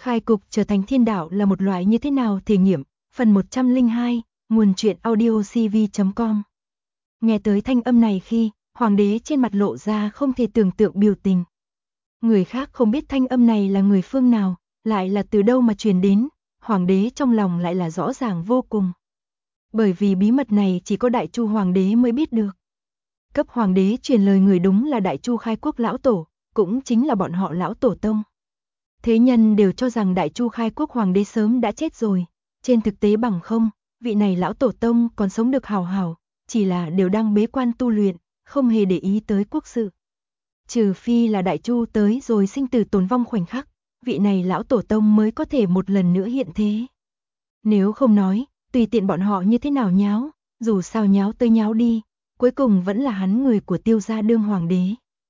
Khai cục trở thành thiên đạo là một loại như thế nào thể nghiệm, phần 102, nguồn truyện audio cv.com. Nghe tới thanh âm này khi, hoàng đế trên mặt lộ ra không thể tưởng tượng biểu tình. Người khác không biết thanh âm này là người phương nào, lại là từ đâu mà truyền đến, hoàng đế trong lòng lại là rõ ràng vô cùng. Bởi vì bí mật này chỉ có Đại Chu hoàng đế mới biết được. Cấp hoàng đế truyền lời người đúng là Đại Chu khai quốc lão tổ, cũng chính là bọn họ lão tổ tông. Thế nhân đều cho rằng Đại Chu khai quốc hoàng đế sớm đã chết rồi, trên thực tế bằng không, vị này lão tổ tông còn sống được hào hào, chỉ là đều đang bế quan tu luyện, không hề để ý tới quốc sự. Trừ phi là Đại Chu tới rồi sinh tử tồn vong khoảnh khắc, vị này lão tổ tông mới có thể một lần nữa hiện thế. Nếu không nói, tùy tiện bọn họ như thế nào nháo, dù sao nháo tới nháo đi, cuối cùng vẫn là hắn người của Tiêu gia đương hoàng đế.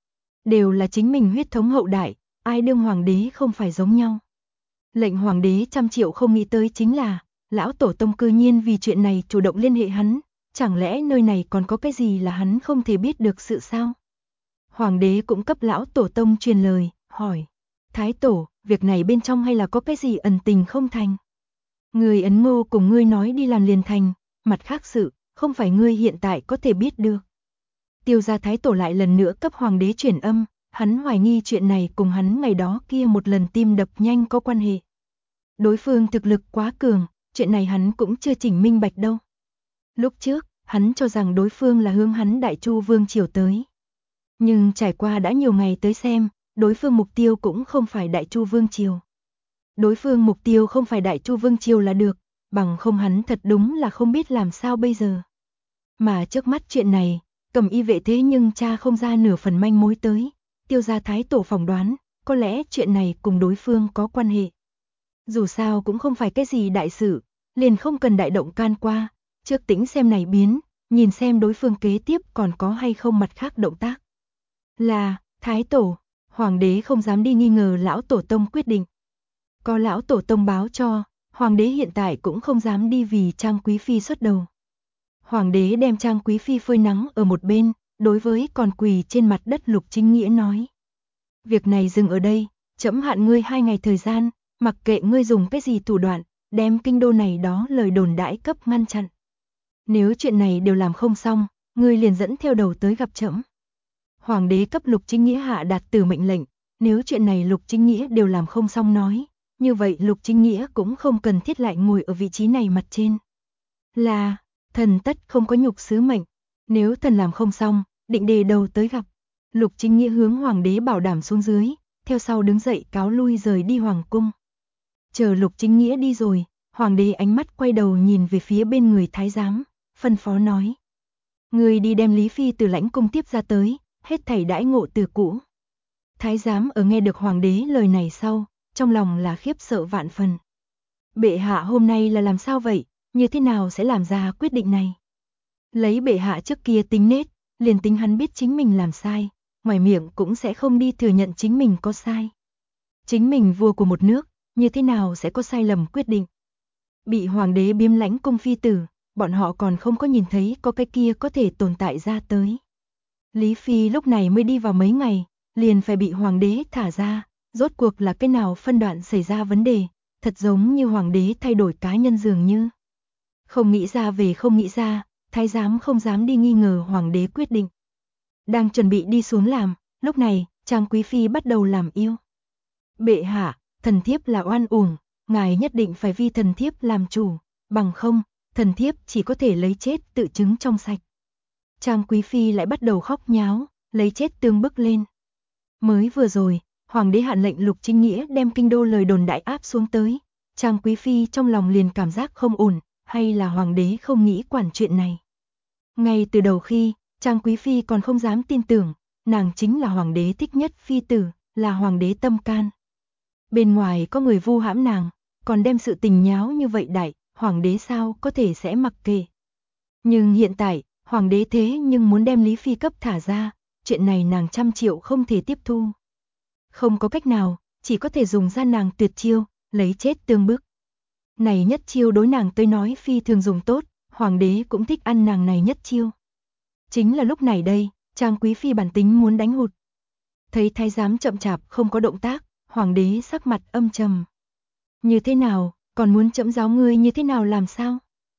Đều là chính mình huyết thống hậu đại, ai đương hoàng đế không phải giống nhau. Lệnh hoàng đế trăm triệu không nghĩ tới chính là, lão tổ tông cư nhiên vì chuyện này chủ động liên hệ hắn, chẳng lẽ nơi này còn có cái gì là hắn không thể biết được sự sao? Hoàng đế cũng cấp lão tổ tông truyền lời, hỏi, Thái tổ, việc này bên trong hay là có cái gì ẩn tình không thành? Người Ấn Ngô cùng ngươi nói đi làm liền thành, mặt khác sự, không phải ngươi hiện tại có thể biết được. Tiêu gia Thái tổ lại lần nữa cấp hoàng đế truyền âm, hắn hoài nghi chuyện này cùng hắn ngày đó kia một lần tim đập nhanh có quan hệ. Đối phương thực lực quá cường, chuyện này hắn cũng chưa chỉnh minh bạch đâu. Lúc trước, hắn cho rằng đối phương là hướng hắn Đại Chu vương triều tới. Nhưng trải qua đã nhiều ngày tới xem, đối phương mục tiêu cũng không phải Đại Chu vương triều. Đối phương mục tiêu không phải Đại Chu vương triều là được, bằng không hắn thật đúng là không biết làm sao bây giờ. Mà trước mắt chuyện này, Cầm Y vệ thế nhưng cha không ra nửa phần manh mối tới. Tiêu gia Thái tổ phỏng đoán, có lẽ chuyện này cùng đối phương có quan hệ. Dù sao cũng không phải cái gì đại sự, liền không cần đại động can qua, trước tĩnh xem này biến, nhìn xem đối phương kế tiếp còn có hay không mặt khác động tác. Là, Thái tổ, hoàng đế không dám đi nghi ngờ lão tổ tông quyết định. Có lão tổ tông báo cho, hoàng đế hiện tại cũng không dám đi vì Trang Quý Phi xuất đầu. Hoàng đế đem Trang Quý Phi phơi nắng ở một bên, đối với còn quỳ trên mặt đất Lục Chính Nghĩa nói. Việc này dừng ở đây, trẫm hạn ngươi 2 ngày thời gian, mặc kệ ngươi dùng cái gì thủ đoạn, đem kinh đô này đó lời đồn đãi cấp ngăn chặn. Nếu chuyện này đều làm không xong, ngươi liền dẫn theo đầu tới gặp trẫm. Hoàng đế cấp Lục Chính Nghĩa hạ đạt từ mệnh lệnh, nếu chuyện này Lục Chính Nghĩa đều làm không xong nói, như vậy Lục Chính Nghĩa cũng không cần thiết lại ngồi ở vị trí này mặt trên. Là, thần tất không có nhục sứ mệnh, nếu thần làm không xong, định đề đầu tới gặp. Lục Chính Nghĩa hướng hoàng đế bảo đảm xuống dưới, theo sau đứng dậy cáo lui rời đi hoàng cung. Chờ Lục Chính Nghĩa đi rồi, hoàng đế ánh mắt quay đầu nhìn về phía bên người thái giám, phân phó nói. Người đi đem Lý Phi từ lãnh cung tiếp ra tới, hết thảy đãi ngộ từ cũ. Thái giám ở nghe được hoàng đế lời này sau, trong lòng là khiếp sợ vạn phần. Bệ hạ hôm nay là làm sao vậy, như thế nào sẽ làm ra quyết định này? Lấy bệ hạ trước kia tính nết, liền tính hắn biết chính mình làm sai, ngoài miệng cũng sẽ không đi thừa nhận chính mình có sai. Chính mình vua của một nước, như thế nào sẽ có sai lầm quyết định? Bị hoàng đế biếm lãnh cung phi tử, bọn họ còn không có nhìn thấy có cái kia có thể tồn tại ra tới. Lý Phi lúc này mới đi vào mấy ngày, liền phải bị hoàng đế thả ra, rốt cuộc là cái nào phân đoạn xảy ra vấn đề, thật giống như hoàng đế thay đổi cá nhân dường như. Không nghĩ ra về không nghĩ ra, thái giám không dám đi nghi ngờ hoàng đế quyết định. Đang chuẩn bị đi xuống làm, lúc này, Trang Quý Phi bắt đầu làm yêu. Bệ hạ, thần thiếp là oan uổng, ngài nhất định phải vi thần thiếp làm chủ, bằng không, thần thiếp chỉ có thể lấy chết tự chứng trong sạch. Trang Quý Phi lại bắt đầu khóc nháo, lấy chết tương bức lên. Mới vừa rồi, hoàng đế hạn lệnh Lục Chính Nghĩa đem kinh đô lời đồn đại áp xuống tới. Trang Quý Phi trong lòng liền cảm giác không ổn, hay là hoàng đế không nghĩ quản chuyện này. Ngay từ đầu khi, Trang Quý Phi còn không dám tin tưởng, nàng chính là hoàng đế thích nhất phi tử, là hoàng đế tâm can. Bên ngoài có người vu hãm nàng, còn đem sự tình nháo như vậy đại, hoàng đế sao có thể sẽ mặc kệ. Nhưng hiện tại, hoàng đế thế nhưng muốn đem Lý Phi cấp thả ra, chuyện này nàng trăm triệu không thể tiếp thu. Không có cách nào, chỉ có thể dùng ra nàng tuyệt chiêu, lấy chết tương bức. Này nhất chiêu đối nàng tới nói phi thường dùng tốt, hoàng đế cũng thích ăn nàng này nhất chiêu. Chính là lúc này đây, Trang Quý Phi bản tính muốn đánh hụt. Thấy thái giám chậm chạp không có động tác, hoàng đế sắc mặt âm trầm. Như thế nào, còn muốn trẫm giáo ngươi như thế nào làm sao?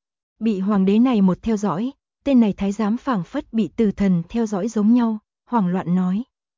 Bị hoàng đế này một theo dõi, tên này thái giám phảng phất bị tử thần theo dõi giống nhau, hoảng loạn nói.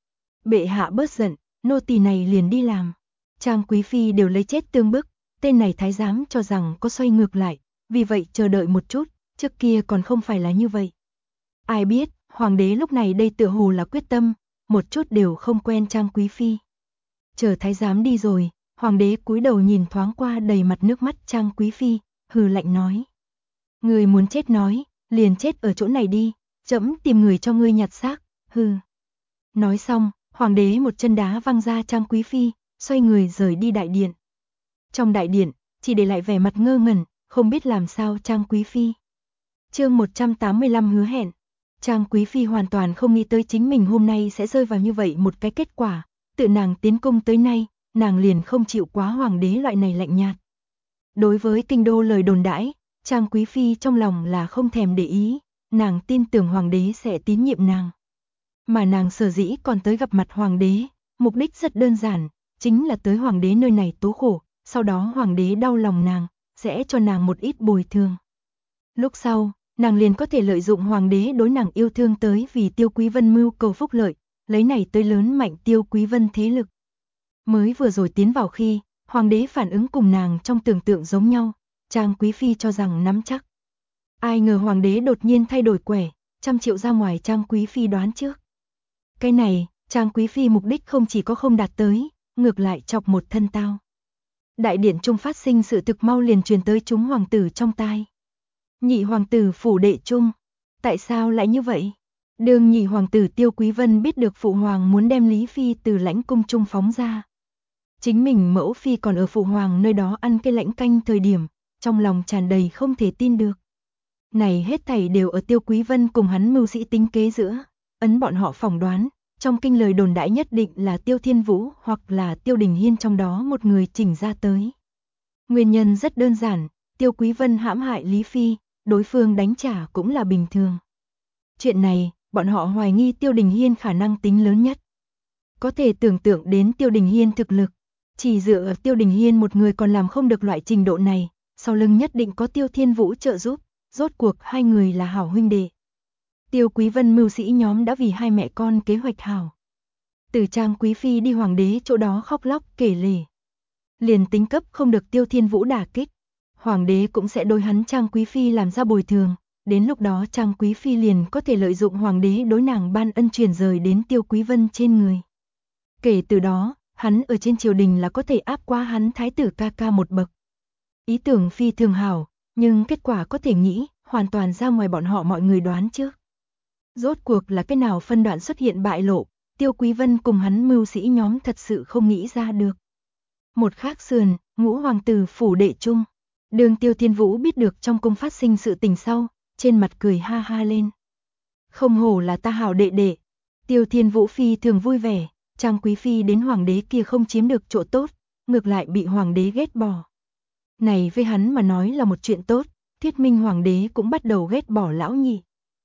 Bệ hạ bớt giận, nô tỳ này liền đi làm. Trang quý phi đều lấy chết tương bức, tên này thái giám cho rằng có xoay ngược lại, vì vậy chờ đợi một chút, trước kia còn không phải là như vậy. Ai biết, hoàng đế lúc này đây tựa hồ là quyết tâm, một chút đều không quen Trang quý phi. Chờ thái giám đi rồi, hoàng đế cúi đầu nhìn thoáng qua đầy mặt nước mắt Trang quý phi, hừ lạnh nói. Người muốn chết nói, liền chết ở chỗ này đi, trẫm tìm người cho ngươi nhặt xác, hừ. Nói xong, hoàng đế một chân đá văng ra Trang quý phi, xoay người rời đi đại điện. Trong đại điện, chỉ để lại vẻ mặt ngơ ngẩn, không biết làm sao Trang quý phi. Chương 185 hứa hẹn. Trang quý phi hoàn toàn không nghĩ tới chính mình hôm nay sẽ rơi vào như vậy một cái kết quả, tự nàng tiến cung tới nay, nàng liền không chịu quá hoàng đế loại này lạnh nhạt. Đối với kinh đô lời đồn đãi, Trang quý phi trong lòng là không thèm để ý, nàng tin tưởng hoàng đế sẽ tín nhiệm nàng. Mà nàng sở dĩ còn tới gặp mặt hoàng đế, mục đích rất đơn giản, chính là tới hoàng đế nơi này tố khổ, sau đó hoàng đế đau lòng nàng, sẽ cho nàng một ít bồi thường. Lúc sau, nàng liền có thể lợi dụng hoàng đế đối nàng yêu thương tới vì Tiêu Quý Vân mưu cầu phúc lợi, lấy này tới lớn mạnh Tiêu Quý Vân thế lực. Mới vừa rồi tiến vào khi, hoàng đế phản ứng cùng nàng trong tưởng tượng giống nhau, Trang quý phi cho rằng nắm chắc. Ai ngờ hoàng đế đột nhiên thay đổi quẻ, 100 triệu ra ngoài Trang quý phi đoán trước. Cái này, Trang quý phi mục đích không chỉ có không đạt tới, ngược lại chọc một thân tao. Đại điện trung phát sinh sự thực mau liền truyền tới chúng hoàng tử trong tai. Nhị hoàng tử phủ đệ trung, tại sao lại như vậy? Đường nhị hoàng tử Tiêu Quý Vân biết được phụ hoàng muốn đem Lý phi từ lãnh cung trung phóng ra. Chính mình mẫu phi còn ở phụ hoàng nơi đó ăn cái lãnh canh thời điểm, trong lòng tràn đầy không thể tin được. Này hết thảy đều ở Tiêu Quý Vân cùng hắn mưu sĩ tính kế giữa, ấn bọn họ phỏng đoán, trong kinh lời đồn đãi nhất định là Tiêu Thiên Vũ hoặc là Tiêu Đình Hiên trong đó một người chỉnh ra tới. Nguyên nhân rất đơn giản, Tiêu Quý Vân hãm hại Lý phi, đối phương đánh trả cũng là bình thường. Chuyện này, bọn họ hoài nghi Tiêu Đình Hiên khả năng tính lớn nhất. Có thể tưởng tượng đến Tiêu Đình Hiên thực lực, chỉ dựa ở Tiêu Đình Hiên một người còn làm không được loại trình độ này, sau lưng nhất định có Tiêu Thiên Vũ trợ giúp, rốt cuộc hai người là hảo huynh đệ. Tiêu Quý Vân mưu sĩ nhóm đã vì hai mẹ con kế hoạch hảo. Từ Trang quý phi đi hoàng đế chỗ đó khóc lóc kể lể. Liền tính cấp không được Tiêu Thiên Vũ đả kích, hoàng đế cũng sẽ đối hắn Trang quý phi làm ra bồi thường, đến lúc đó Trang quý phi liền có thể lợi dụng hoàng đế đối nàng ban ân truyền rời đến Tiêu Quý Vân trên người. Kể từ đó, hắn ở trên triều đình là có thể áp qua hắn thái tử ca ca một bậc. Ý tưởng phi thường hảo, nhưng kết quả có thể nghĩ, hoàn toàn ra ngoài bọn họ mọi người đoán trước. Rốt cuộc là cái nào phân đoạn xuất hiện bại lộ, Tiêu Quý Vân cùng hắn mưu sĩ nhóm thật sự không nghĩ ra được. Một khác sườn, ngũ hoàng tử phủ đệ trung. Đường Tiêu Thiên Vũ biết được trong cung phát sinh sự tình sau, trên mặt cười ha ha lên. Không hổ là ta hảo đệ đệ. Tiêu Thiên Vũ phi thường vui vẻ, Trang quý phi đến hoàng đế kia không chiếm được chỗ tốt, ngược lại bị hoàng đế ghét bỏ. Này với hắn mà nói là một chuyện tốt, thuyết minh hoàng đế cũng bắt đầu ghét bỏ lão nhị.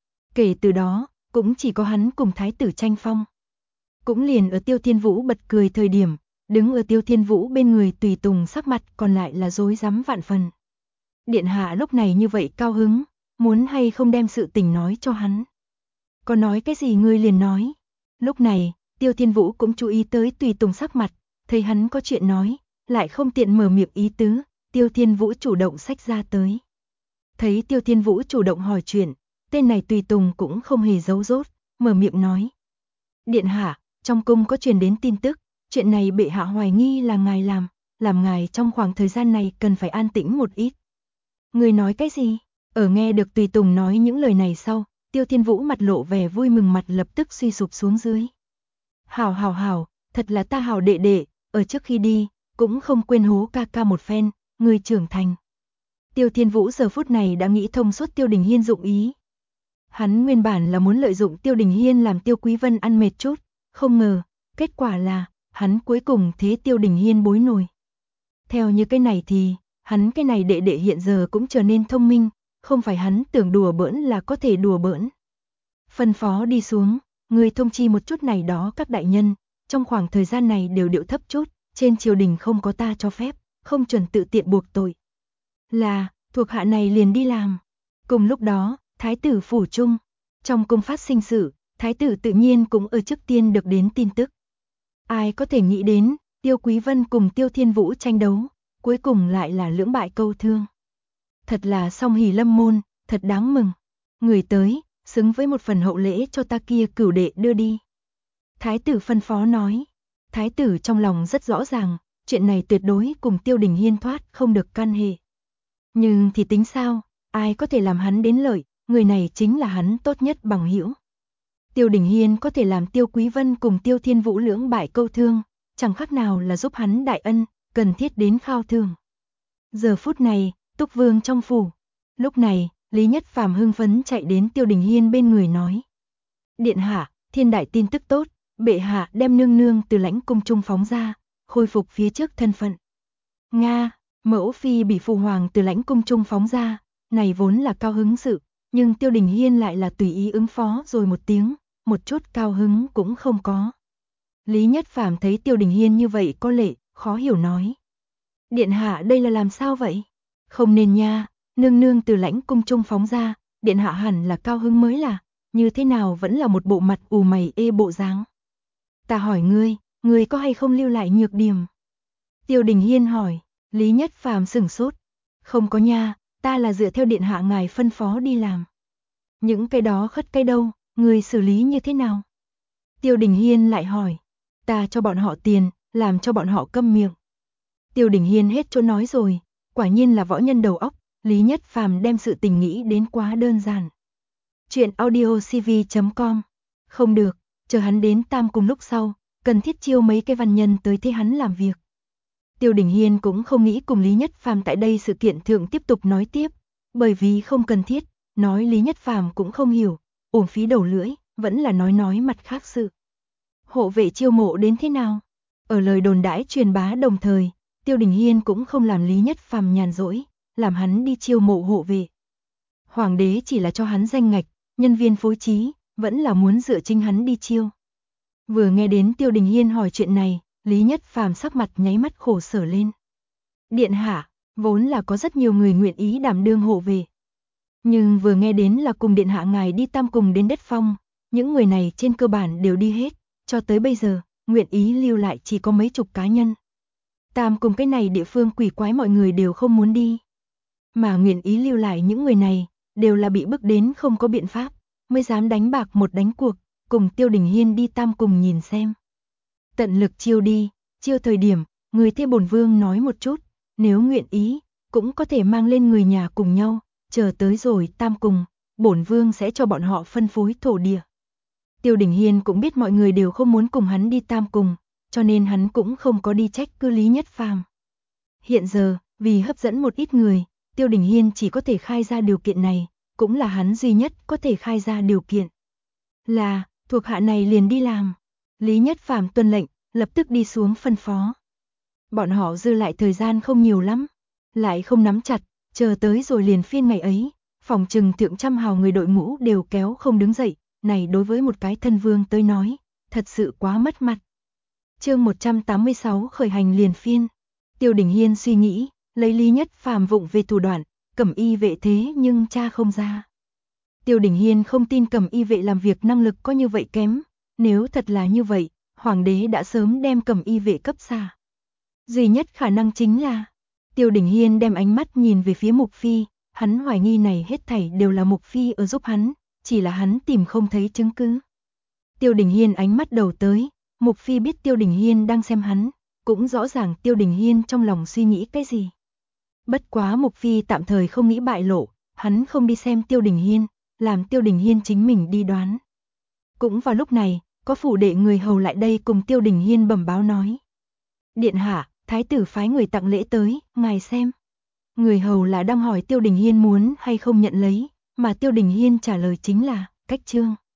Kể từ đó, cũng chỉ có hắn cùng thái tử tranh phong. Cũng liền ở Tiêu Thiên Vũ bật cười thời điểm, đứng ở Tiêu Thiên Vũ bên người tùy tùng sắc mặt còn lại là rối rắm vạn phần. Điện hạ lúc này như vậy cao hứng, muốn hay không đem sự tình nói cho hắn. Có nói cái gì ngươi liền nói. Lúc này, Tiêu Thiên Vũ cũng chú ý tới tùy tùng sắc mặt, thấy hắn có chuyện nói, lại không tiện mở miệng ý tứ, Tiêu Thiên Vũ chủ động xách ra tới. Thấy Tiêu Thiên Vũ chủ động hỏi chuyện, tên này tùy tùng cũng không hề giấu dốt, mở miệng nói. Điện hạ, trong cung có truyền đến tin tức, chuyện này bệ hạ hoài nghi là ngài làm ngài trong khoảng thời gian này cần phải an tĩnh một ít. Người nói cái gì? Ở nghe được tùy tùng nói những lời này sau, Tiêu Thiên Vũ mặt lộ vẻ vui mừng mặt lập tức suy sụp xuống dưới. Hảo, thật là ta hảo đệ đệ, ở trước khi đi, cũng không quên hố ca ca một phen, người trưởng thành. Tiêu Thiên Vũ giờ phút này đã nghĩ thông suốt Tiêu Đình Hiên dụng ý. Hắn nguyên bản là muốn lợi dụng Tiêu Đình Hiên làm Tiêu Quý Vân ăn mệt chút, không ngờ, kết quả là, hắn cuối cùng thế Tiêu Đình Hiên bối nổi. Theo như cái này thì, hắn cái này đệ đệ hiện giờ cũng trở nên thông minh, không phải hắn tưởng đùa bỡn là có thể đùa bỡn. Phân phó đi xuống, người thông chi một chút này đó các đại nhân, trong khoảng thời gian này đều điệu thấp chút, trên triều đình không có ta cho phép, không chuẩn tự tiện buộc tội. Là, thuộc hạ này liền đi làm. Cùng lúc đó, thái tử phủ trung, trong cung phát sinh sự, thái tử tự nhiên cũng ở trước tiên được đến tin tức. Ai có thể nghĩ đến, Tiêu Quý Vân cùng Tiêu Thiên Vũ tranh đấu, cuối cùng lại là lưỡng bại câu thương. Thật là song hỷ lâm môn, thật đáng mừng. Người tới, xứng với một phần hậu lễ cho ta kia cửu đệ đưa đi. Thái tử phân phó nói. Thái tử trong lòng rất rõ ràng, chuyện này tuyệt đối cùng Tiêu Đình Hiên thoát không được can hệ. Nhưng thì tính sao, ai có thể làm hắn đến lợi, người này chính là hắn tốt nhất bằng hữu. Tiêu Đình Hiên có thể làm Tiêu Quý Vân cùng Tiêu Thiên Vũ lưỡng bại câu thương, chẳng khác nào là giúp hắn đại ân, cần thiết đến khao thường. Giờ phút này, Túc Vương trong phủ. Lúc này, Lý Nhất Phàm hưng phấn chạy đến Tiêu Đình Hiên bên người nói. Điện hạ, thiên đại tin tức tốt, bệ hạ đem nương nương từ lãnh cung trung phóng ra, khôi phục phía trước thân phận. Nga, mẫu phi bị phụ hoàng từ lãnh cung trung phóng ra, này vốn là cao hứng sự, nhưng Tiêu Đình Hiên lại là tùy ý ứng phó rồi một tiếng, một chút cao hứng cũng không có. Lý Nhất Phàm thấy Tiêu Đình Hiên như vậy có lệ, khó hiểu nói. Điện hạ đây là làm sao vậy? Không nên nha, nương nương từ lãnh cung trung phóng ra, điện hạ hẳn là cao hứng mới là, như thế nào vẫn là một bộ mặt ù mày ê bộ dáng. Ta hỏi ngươi có hay không lưu lại nhược điểm? Tiêu Đình Hiên hỏi, Lý Nhất Phàm sửng sốt. Không có nha, ta là dựa theo điện hạ ngài phân phó đi làm. Những cái đó khất cái đâu, ngươi xử lý như thế nào? Tiêu Đình Hiên lại hỏi, ta cho bọn họ tiền, làm cho bọn họ câm miệng. Tiêu Đình Hiên hết chỗ nói rồi, quả nhiên là võ nhân đầu óc, Lý Nhất Phàm đem sự tình nghĩ đến quá đơn giản. Chuyện audiocv.com. Không được, chờ hắn đến Tam Cung lúc sau, cần thiết chiêu mấy cái văn nhân tới thế hắn làm việc. Tiêu Đình Hiên cũng không nghĩ cùng Lý Nhất Phàm tại đây sự kiện thượng tiếp tục nói tiếp, bởi vì không cần thiết, nói Lý Nhất Phàm cũng không hiểu, uổng phí đầu lưỡi, vẫn là nói mặt khác sự. Hộ vệ chiêu mộ đến thế nào? Ở lời đồn đãi truyền bá đồng thời, Tiêu Đình Hiên cũng không làm Lý Nhất Phàm nhàn rỗi, làm hắn đi chiêu mộ hộ vệ. Hoàng đế chỉ là cho hắn danh ngạch, nhân viên phối trí, vẫn là muốn dựa chính hắn đi chiêu. Vừa nghe đến Tiêu Đình Hiên hỏi chuyện này, Lý Nhất Phàm sắc mặt nháy mắt khổ sở lên. Điện hạ, vốn là có rất nhiều người nguyện ý đảm đương hộ vệ. Nhưng vừa nghe đến là cùng điện hạ ngài đi Tam Cùng đến đất phong, những người này trên cơ bản đều đi hết, cho tới bây giờ, nguyện ý lưu lại chỉ có mấy chục cá nhân. Tam Cùng cái này địa phương quỷ quái mọi người đều không muốn đi. Mà nguyện ý lưu lại những người này, đều là bị bức đến không có biện pháp, mới dám đánh bạc một đánh cuộc, cùng Tiêu Đình Hiên đi Tam Cùng nhìn xem. Tận lực chiêu đi, chiêu thời điểm, người thế bổn vương nói một chút, nếu nguyện ý, cũng có thể mang lên người nhà cùng nhau, chờ tới rồi Tam Cùng, bổn vương sẽ cho bọn họ phân phối thổ địa. Tiêu Đình Hiên cũng biết mọi người đều không muốn cùng hắn đi Tam Cùng, cho nên hắn cũng không có đi trách cứ Lý Nhất Phàm. Hiện giờ, vì hấp dẫn một ít người, Tiêu Đình Hiên chỉ có thể khai ra điều kiện này, cũng là hắn duy nhất có thể khai ra điều kiện. Là, thuộc hạ này liền đi làm. Lý Nhất Phàm tuân lệnh, lập tức đi xuống phân phó. Bọn họ dư lại thời gian không nhiều lắm, lại không nắm chặt, chờ tới rồi liền phiên ngày ấy, phòng trừng thượng trăm hào người đội ngũ đều kéo không đứng dậy, này đối với một cái thân vương tới nói, thật sự quá mất mặt. Chương 186 khởi hành liền phiên. Tiêu Đình Hiên suy nghĩ, lấy Lý Nhất Phàm vụng về thủ đoạn, Cẩm Y vệ thế nhưng tra không ra. Tiêu Đình Hiên không tin Cẩm Y vệ làm việc năng lực có như vậy kém, nếu thật là như vậy, hoàng đế đã sớm đem Cẩm Y vệ cấp xa. Duy nhất khả năng chính là, Tiêu Đình Hiên đem ánh mắt nhìn về phía Mục Phi, hắn hoài nghi này hết thảy đều là Mục Phi ở giúp hắn, chỉ là hắn tìm không thấy chứng cứ. Tiêu Đình Hiên ánh mắt đầu tới, Mục Phi biết Tiêu Đình Hiên đang xem hắn, cũng rõ ràng Tiêu Đình Hiên trong lòng suy nghĩ cái gì. Bất quá Mục Phi tạm thời không nghĩ bại lộ, hắn không đi xem Tiêu Đình Hiên, làm Tiêu Đình Hiên chính mình đi đoán. Cũng vào lúc này, có phủ đệ người hầu lại đây cùng Tiêu Đình Hiên bẩm báo nói. Điện hạ, thái tử phái người tặng lễ tới, ngài xem. Người hầu là đang hỏi Tiêu Đình Hiên muốn hay không nhận lấy, mà Tiêu Đình Hiên trả lời chính là, cách trương.